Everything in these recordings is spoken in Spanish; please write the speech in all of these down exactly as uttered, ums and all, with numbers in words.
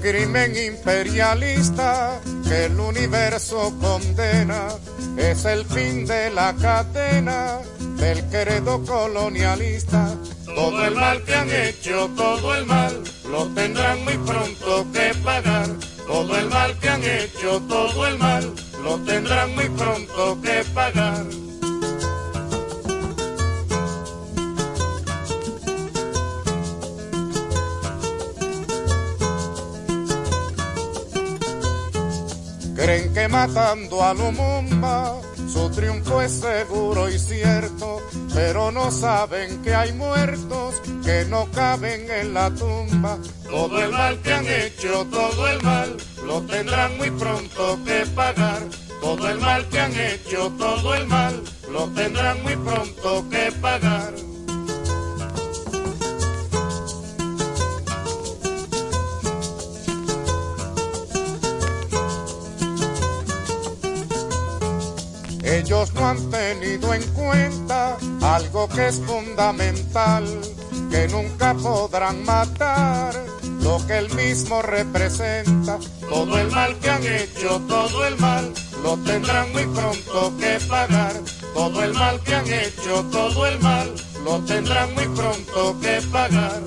crimen imperialista que el universo condena es el fin de la cadena del credo colonialista. Todo el mal que han hecho, todo el mal, lo tendrán muy pronto que pagar. Todo el mal que han hecho, todo el mal, lo tendrán muy pronto que pagar. Creen que matando a Lumumba su triunfo es seguro y cierto, pero no saben que hay muertos que no caben en la tumba. Todo el mal que han hecho, todo el mal, lo tendrán muy pronto que pagar. Todo el mal que han hecho, todo el mal, lo tendrán muy pronto que pagar. Ellos no han tenido en cuenta algo que es fundamental, que nunca podrán matar lo que él mismo representa. Todo el mal que han hecho, todo el mal, lo tendrán muy pronto que pagar. Todo el mal que han hecho, todo el mal, lo tendrán muy pronto que pagar.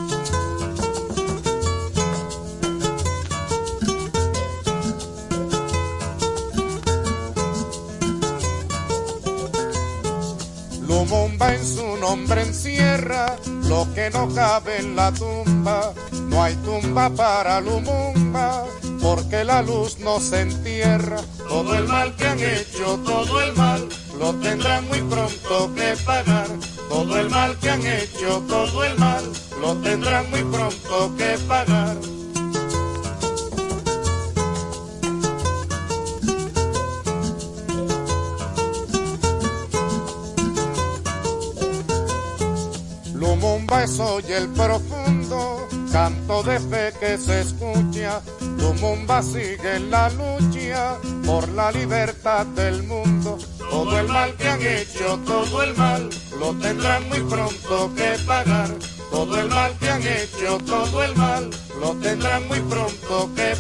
Lumumba en su nombre encierra lo que no cabe en la tumba. No hay tumba para Lumumba, porque la luz no se entierra. Todo el mal que han hecho, todo el mal, lo tendrán muy pronto que pagar. Todo el mal que han hecho, todo el mal, lo tendrán muy pronto que pagar. Lumumba es hoy el profundo canto de fe que se escucha. Lumumba sigue en la lucha por la libertad del mundo. Todo el mal que han hecho, todo el mal, lo tendrán muy pronto que pagar. Todo el mal que han hecho, todo el mal, lo tendrán muy pronto que